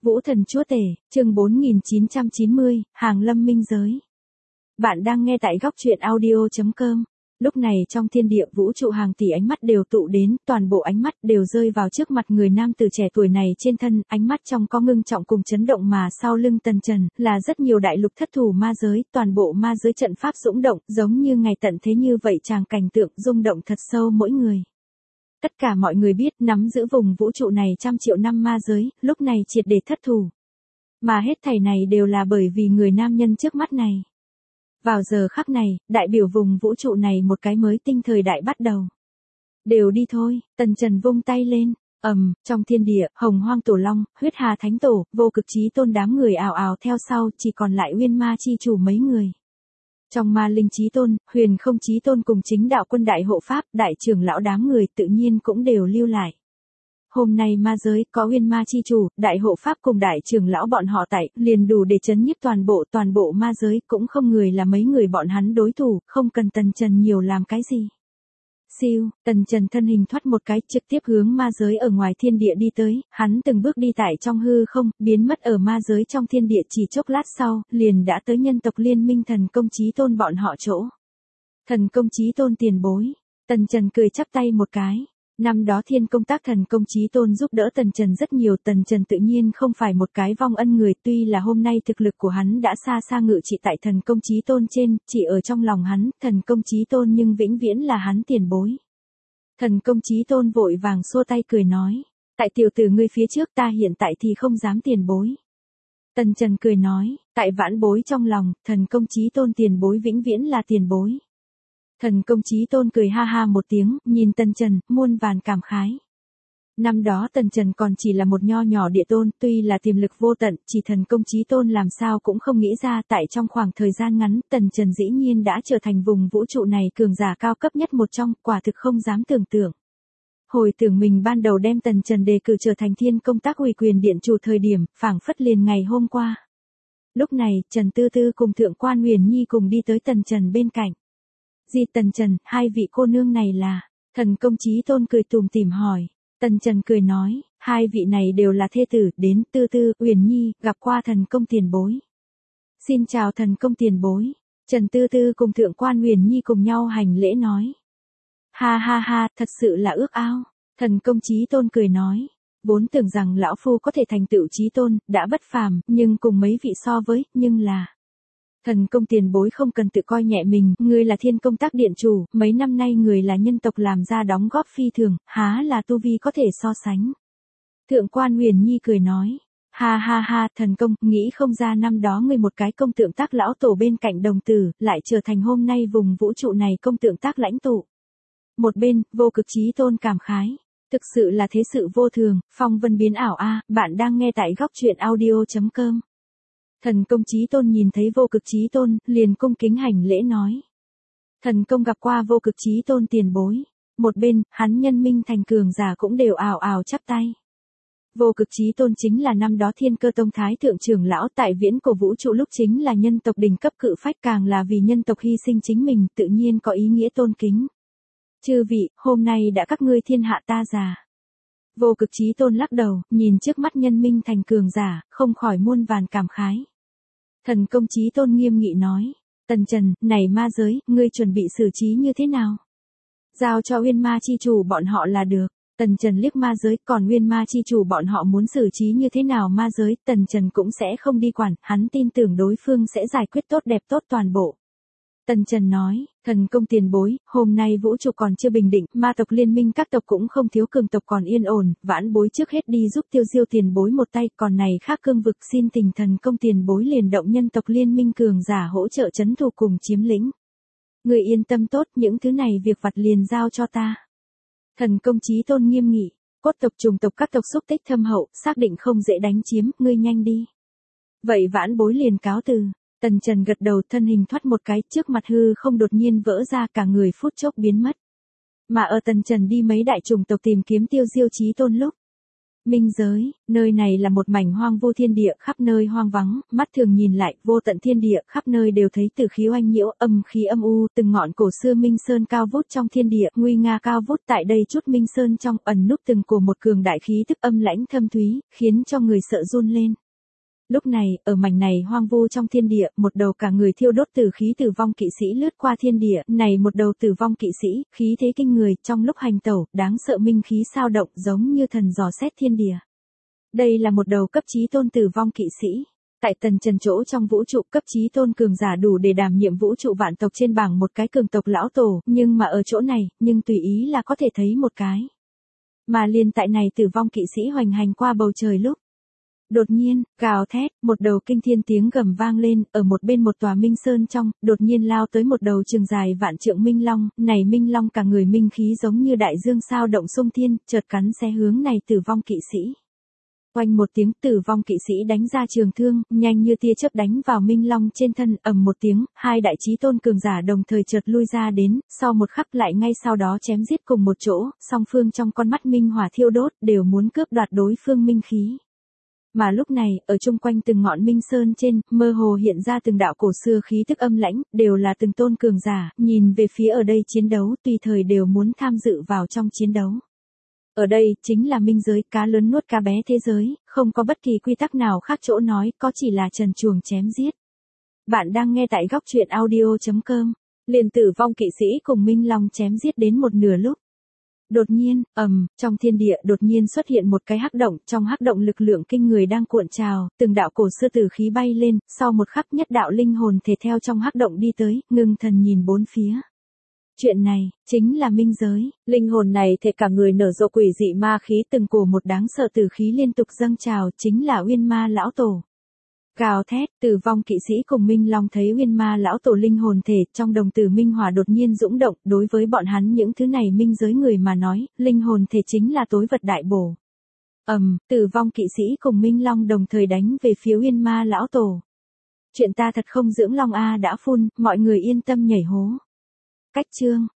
Vũ thần chúa tể, chương 4990, Hàng lâm minh giới. Bạn đang nghe tại góc truyện audio.com. Lúc này trong thiên địa vũ trụ hàng tỷ ánh mắt đều tụ đến, toàn bộ ánh mắt đều rơi vào trước mặt người nam tử trẻ tuổi này trên thân, ánh mắt trong có ngưng trọng cùng chấn động mà sau lưng Tần Trần, là rất nhiều đại lục thất thủ ma giới, toàn bộ ma giới trận pháp dũng động, giống như ngày tận thế như vậy tràng cảnh tượng rung động thật sâu mỗi người. Tất cả mọi người biết nắm giữ vùng vũ trụ này trăm triệu năm ma giới, lúc này triệt để thất thủ. Mà hết thảy này đều là bởi vì người nam nhân trước mắt này. Vào giờ khắc này, đại biểu vùng vũ trụ này một cái mới tinh thời đại bắt đầu. Đều đi thôi, Tần Trần vung tay lên, trong thiên địa, Hồng Hoang Tổ Long, Huyết Hà Thánh Tổ, Vô Cực Chí Tôn đám người ào ào theo sau, chỉ còn lại Uyên Ma chi chủ mấy người. Trong Ma Linh Chí Tôn, Huyền Không Chí Tôn cùng Chính Đạo Quân Đại Hộ Pháp, đại trưởng lão đám người tự nhiên cũng đều lưu lại. Hôm nay ma giới có Uyên Ma chi chủ, Đại Hộ Pháp cùng đại trưởng lão bọn họ tại, liền đủ để chấn nhiếp toàn bộ ma giới, cũng không người là mấy người bọn hắn đối thủ, không cần Tần Trần nhiều làm cái gì. Siêu, Tần Trần thân hình thoát một cái, trực tiếp hướng ma giới ở ngoài thiên địa đi tới, hắn từng bước đi tại trong hư không, biến mất ở ma giới trong thiên địa chỉ chốc lát sau, liền đã tới nhân tộc liên minh Thần Công Chí Tôn bọn họ chỗ. Thần Công Chí Tôn tiền bối, Tần Trần cười chắp tay một cái. Năm đó Thiên Công Tác Thần Công Chí Tôn giúp đỡ Tần Trần rất nhiều, Tần Trần tự nhiên không phải một cái vong ân người, tuy là hôm nay thực lực của hắn đã xa xa ngự trị tại Thần Công Chí Tôn trên, chỉ ở trong lòng hắn, Thần Công Chí Tôn nhưng vĩnh viễn là hắn tiền bối. Thần Công Chí Tôn vội vàng xua tay cười nói, tại tiểu tử ngươi phía trước ta hiện tại thì không dám tiền bối. Tần Trần cười nói, tại vãn bối trong lòng, Thần Công Chí Tôn tiền bối vĩnh viễn là tiền bối. Thần Công Chí Tôn cười ha ha một tiếng, nhìn Tần Trần, muôn vàn cảm khái. Năm đó Tần Trần còn chỉ là một nho nhỏ địa tôn, tuy là tiềm lực vô tận, chỉ Thần Công Chí Tôn làm sao cũng không nghĩ ra tại trong khoảng thời gian ngắn, Tần Trần dĩ nhiên đã trở thành vùng vũ trụ này cường giả cao cấp nhất một trong, quả thực không dám tưởng tượng. Hồi tưởng mình ban đầu đem Tần Trần đề cử trở thành Thiên Công Tác Ủy quyền điện chủ thời điểm, phảng phất liền ngày hôm qua. Lúc này, Trần Tư Tư cùng Thượng quan Huyền Nhi cùng đi tới Tần Trần bên cạnh. Tần Trần, hai vị cô nương này là, Thần Công Chí Tôn cười tủm tỉm hỏi. Tần Trần cười nói, hai vị này đều là thê tử, đến Tư Tư, Huyền Nhi, gặp qua Thần Công tiền bối. Xin chào Thần Công tiền bối. Trần Tư Tư cùng Thượng quan Huyền Nhi cùng nhau hành lễ nói. Ha ha ha, thật sự là ước ao. Thần Công Chí Tôn cười nói. Vốn tưởng rằng lão phu có thể thành tựu chí tôn, đã bất phàm, nhưng cùng mấy vị so với, nhưng là... Thần Công tiền bối không cần tự coi nhẹ mình, ngươi là Thiên Công Tác điện chủ, mấy năm nay người là nhân tộc làm ra đóng góp phi thường, há là tu vi có thể so sánh. Thượng quan Huyền Nhi cười nói, ha ha ha, Thần Công, nghĩ không ra năm đó ngươi một cái công tượng tác lão tổ bên cạnh đồng tử, lại trở thành hôm nay vùng vũ trụ này công tượng tác lãnh tụ. Một bên, Vô Cực Chí Tôn cảm khái, thực sự là thế sự vô thường, phong vân biến ảo a, bạn đang nghe tại góc truyện audio.com. Thần Công Chí Tôn nhìn thấy Vô Cực Chí Tôn, liền cung kính hành lễ nói. Thần Công gặp qua Vô Cực Chí Tôn tiền bối. Một bên, hắn nhân minh thành cường giả cũng đều ào ào chắp tay. Vô Cực Chí Tôn chính là năm đó Thiên Cơ Tông Thái Thượng trưởng lão tại viễn cổ vũ trụ lúc chính là nhân tộc đỉnh cấp cự phách, càng là vì nhân tộc hy sinh chính mình, tự nhiên có ý nghĩa tôn kính. Chư vị, hôm nay đã các ngươi thiên hạ ta già. Vô Cực Chí Tôn lắc đầu, nhìn trước mắt nhân minh thành cường giả, không khỏi muôn vàn cảm khái. Thần Công Chí Tôn nghiêm nghị nói, Tần Trần, này ma giới, ngươi chuẩn bị xử trí như thế nào? Giao cho Uyên Ma chi chủ bọn họ là được. Tần Trần liếc ma giới, còn Uyên Ma chi chủ bọn họ muốn xử trí như thế nào ma giới, Tần Trần cũng sẽ không đi quản, hắn tin tưởng đối phương sẽ giải quyết tốt đẹp tốt toàn bộ. Tần Trần nói, Thần Công tiền bối, hôm nay vũ trụ còn chưa bình định, ma tộc liên minh các tộc cũng không thiếu, cường tộc còn yên ổn, vãn bối trước hết đi giúp Tiêu Diêu tiền bối một tay, còn này khác cương vực xin tình Thần Công tiền bối liền động nhân tộc liên minh cường giả hỗ trợ trấn thủ cùng chiếm lĩnh. Người yên tâm tốt, những thứ này việc vặt liền giao cho ta. Thần Công Chí Tôn nghiêm nghị, cốt tộc trùng tộc các tộc xúc tích thâm hậu, xác định không dễ đánh chiếm, ngươi nhanh đi. Vậy vãn bối liền cáo từ. Tần Trần gật đầu, thân hình thoát một cái, trước mặt hư không đột nhiên vỡ ra, cả người phút chốc biến mất. Mà ở Tần Trần đi mấy đại chủng tộc tìm kiếm Tiêu Diêu Chí Tôn lúc, Minh giới, nơi này là một mảnh hoang vu thiên địa khắp nơi hoang vắng, mắt thường nhìn lại, vô tận thiên địa khắp nơi đều thấy tử khí oanh nhiễu, âm khí âm u, từng ngọn cổ xưa minh sơn cao vút trong thiên địa, nguy nga cao vút tại đây chút minh sơn trong ẩn núp từng của một cường đại khí tức âm lãnh thâm thúy, khiến cho người sợ run lên. Lúc này, ở mảnh này hoang vu trong thiên địa, một đầu cả người thiêu đốt tử khí tử vong kỵ sĩ lướt qua thiên địa, này một đầu tử vong kỵ sĩ, khí thế kinh người, trong lúc hành tẩu, đáng sợ minh khí sao động giống như thần dò xét thiên địa. Đây là một đầu cấp chí tôn tử vong kỵ sĩ. Tại tần trần chỗ trong vũ trụ cấp chí tôn cường giả đủ để đảm nhiệm vũ trụ vạn tộc trên bảng một cái cường tộc lão tổ, nhưng mà ở chỗ này, nhưng tùy ý là có thể thấy một cái. Mà liền tại này tử vong kỵ sĩ hoành hành qua bầu trời lúc. Đột nhiên, gào thét, một đầu kinh thiên tiếng gầm vang lên, ở một bên một tòa minh sơn trong, đột nhiên lao tới một đầu trường dài vạn trượng minh long, này minh long cả người minh khí giống như đại dương sao động sung thiên, chợt cắn xé hướng này tử vong kỵ sĩ. Oanh một tiếng tử vong kỵ sĩ đánh ra trường thương, nhanh như tia chớp đánh vào minh long trên thân, ầm một tiếng, hai đại chí tôn cường giả đồng thời chợt lui ra đến, sau một khắc lại ngay sau đó chém giết cùng một chỗ, song phương trong con mắt minh hỏa thiêu đốt, đều muốn cướp đoạt đối phương minh khí. Mà lúc này, ở chung quanh từng ngọn minh sơn trên, mơ hồ hiện ra từng đạo cổ xưa khí tức âm lãnh, đều là từng tôn cường giả, nhìn về phía ở đây chiến đấu, tùy thời đều muốn tham dự vào trong chiến đấu. Ở đây, chính là minh giới, cá lớn nuốt cá bé thế giới, không có bất kỳ quy tắc nào khác chỗ nói, có chỉ là trần truồng chém giết. Bạn đang nghe tại góc truyện audio.com, liền tử vong kỵ sĩ cùng minh long chém giết đến một nửa lúc. Đột nhiên, trong thiên địa đột nhiên xuất hiện một cái hắc động, trong hắc động lực lượng kinh người đang cuộn trào, từng đạo cổ xưa tử khí bay lên, sau một khắc nhất đạo linh hồn thể theo trong hắc động đi tới, ngưng thần nhìn bốn phía. Chuyện này, chính là minh giới, linh hồn này thể cả người nở rộ quỷ dị ma khí từng cổ một đáng sợ tử khí liên tục dâng trào, chính là Uyên Ma lão tổ. Gào thét, tử vong kỵ sĩ cùng Minh Long thấy Uyên Ma lão tổ linh hồn thể, trong đồng tử minh hỏa đột nhiên dũng động, đối với bọn hắn những thứ này minh giới người mà nói, linh hồn thể chính là tối vật đại bổ. Tử vong kỵ sĩ cùng Minh Long đồng thời đánh về phía Uyên Ma lão tổ. Chuyện ta thật không dưỡng long a đã phun, mọi người yên tâm nhảy hố. Cách chương